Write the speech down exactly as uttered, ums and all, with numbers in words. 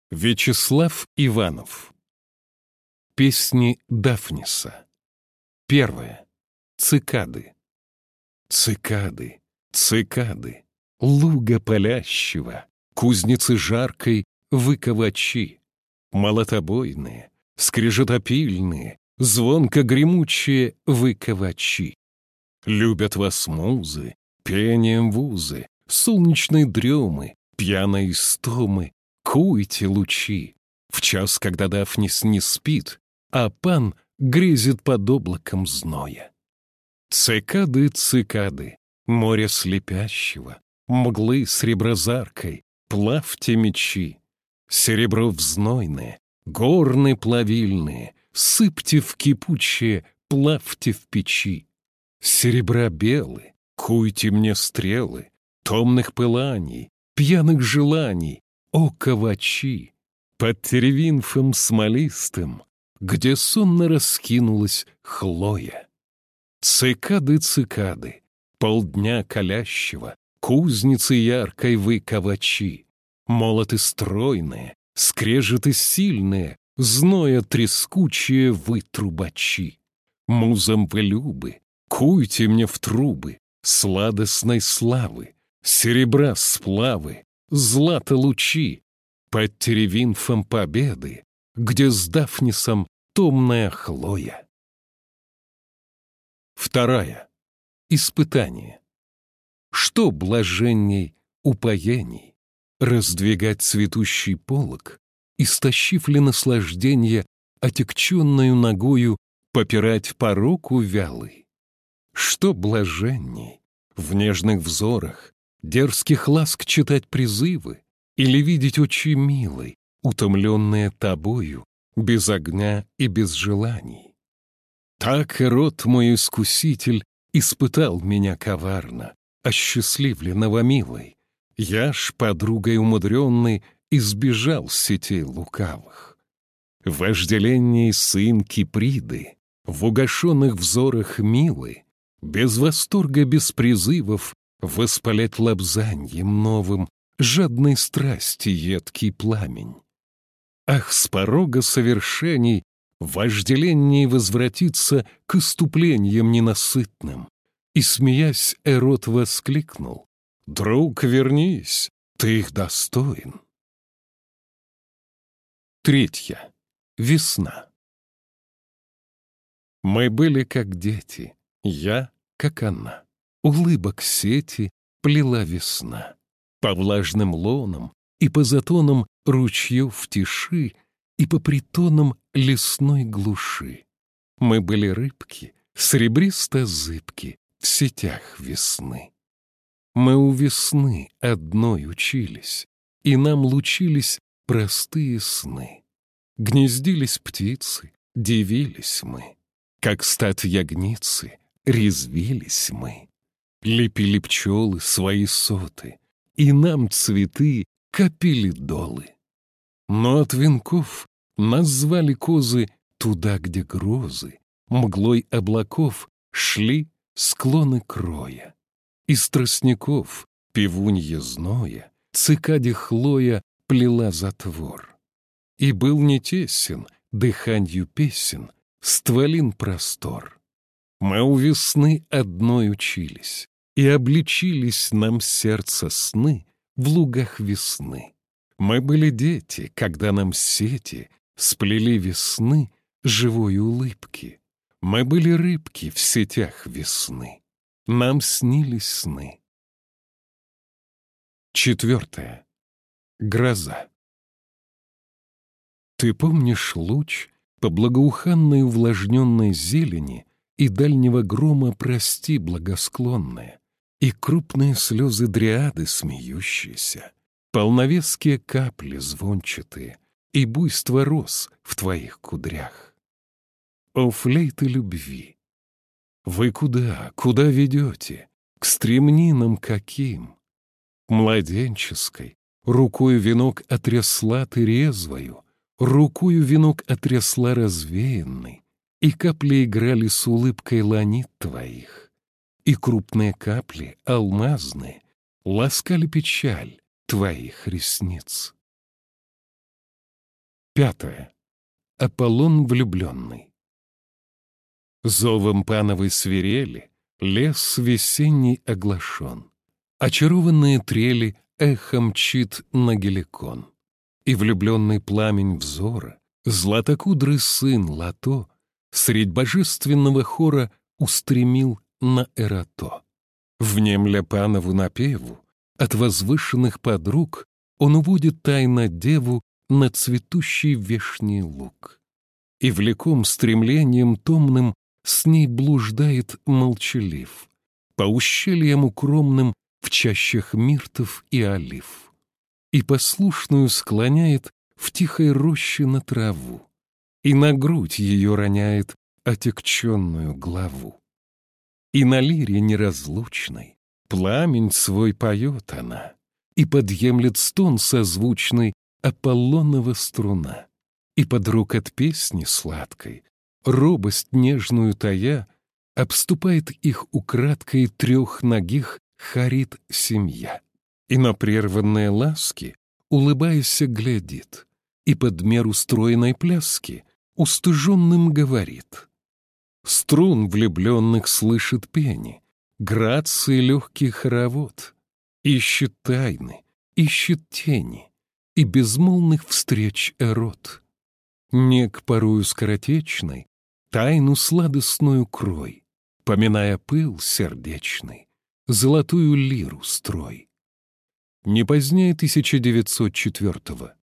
Вячеслав Иванов. Песни Дафниса. Первое. Цикады. Цикады, цикады, луга палящего, кузницы жаркой выковачи, молотобойные, скрежетопильные, звонко-гремучие выковачи. Любят вас музы, пением вузы, солнечной дремы, пьяной истомы, куйте лучи. В час, когда Дафнис не спит, а пан грезит под облаком зноя. Цикады, цикады, море слепящего, мглы среброзаркой, плавьте мечи. Серебро взнойное, горны плавильные, сыпьте в кипучее, плавьте в печи. Серебра белы, куйте мне стрелы, томных пыланий, пьяных желаний, о ковачи. Под теревинфом смолистым, где сонно раскинулась хлоя. Цикады, цикады, полдня колящего, кузницы яркой вы ковачи, молоты стройные, скрежеты сильные, зноя трескучие вы трубачи. Музам вы любы, куйте мне в трубы сладостной славы, серебра сплавы, злато лучи, под теревинфом победы, где с Дафнисом томная хлоя. Вторая. Испытание. Что блаженней упоений? Раздвигать цветущий полог, истощив ли наслажденье, отекченную ногою попирать пороку вялый? Что блаженней? В нежных взорах дерзких ласк читать призывы или видеть очи милой, утомленные тобою, без огня и без желаний? Так Ирод мой искуситель испытал меня коварно, осчастливленного милой. Я ж, подругой умудренной, избежал сетей лукавых. В вожделении сын Киприды, в угошенных взорах милы, без восторга, без призывов, воспалять лобзаньем новым жадной страсти едкий пламень. Ах, с порога совершений в вожделении возвратиться к иступлениям ненасытным. И, смеясь, Эрот воскликнул: «Друг, вернись, ты их достоин». Третья. Весна. Мы были как дети, я, как она. Улыбок сети плела весна. По влажным лонам и по затонам ручьев в тиши и по притонам лесной глуши. Мы были рыбки, серебристо-зыбки в сетях весны. Мы у весны одной учились, и нам лучились простые сны. Гнездились птицы, дивились мы, как стад ягницы, резвились мы. Лепили пчелы свои соты, и нам цветы копили долы. Но от венков нас звали козы туда, где грозы, мглой облаков шли склоны кроя. Из тростников пивунье зноя, цикаде хлоя плела затвор. И был не тесен дыханью песен стволин простор. Мы у весны одной учились, и обличились нам сердце сны в лугах весны. Мы были дети, когда нам сети сплели весны живой улыбки. Мы были рыбки в сетях весны. Нам снились сны. Четвертое. Гроза. Ты помнишь луч по благоуханной увлажненной зелени и дальнего грома, прости, благосклонная, и крупные слезы дриады смеющиеся, полновеские капли звончатые и буйство роз в твоих кудрях? О, флейты любви! Вы куда, куда ведете? К стремнинам каким? Младенческой рукою венок отрясла ты резвою, рукою венок отрясла развеянный, и капли играли с улыбкой ланит твоих, и крупные капли, алмазные, ласкали печаль твоих ресниц. Пятое. Аполлон влюбленный. Зовом пановой свирели лес весенний оглашен. Очарованные трели эхом мчит на геликон. И влюбленный пламень взора, златокудрый сын Лато, средь божественного хора устремил на Эрато. Внемля панову напеву, от возвышенных подруг он уводит тайно деву на цветущий вешний луг. И влеком стремлением томным с ней блуждает молчалив, по ущельям укромным в чащах миртов и олив. И послушную склоняет в тихой роще на траву, и на грудь ее роняет отекченную главу. И на лире неразлучной пламень свой поет она, и подъемлет стон созвучный Аполлонова струна. И под рук от песни сладкой, робость нежную тая, обступает их украдкой трехногих Харит семья. И на прерванные ласки, улыбаясь, глядит, и под меру стройной пляски устыженным говорит. Струн влюбленных слышит пени, грации легкий хоровод, ищет тайны, ищет тени и безмолвных встреч эрот. Нег порою скоротечной, тайну сладостную крой, поминая пыл сердечный, золотую лиру строй. Не позднее тысяча девятьсот четвёртого.